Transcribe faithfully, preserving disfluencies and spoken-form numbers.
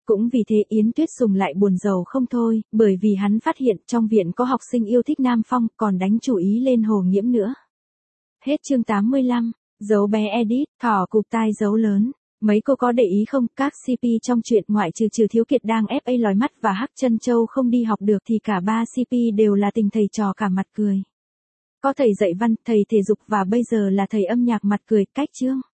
Cũng vì thế Yến Tuyết Sùng lại buồn rầu không thôi, bởi vì hắn phát hiện trong viện có học sinh yêu thích Nam Phong, còn đánh chủ ý lên Hồ Nghiễm nữa. Hết chương tám mươi lăm, dấu bé edit, thỏ cụp tai dấu lớn. Mấy cô có để ý không, các xê pê trong truyện ngoại trừ Trừ Thiếu Kiệt đang ép a lòi mắt và Hắc Chân Châu không đi học được thì cả ba xê pê đều là tình thầy trò cả mặt cười. Có thầy dạy văn, thầy thể dục và bây giờ là thầy âm nhạc mặt cười, cách chương.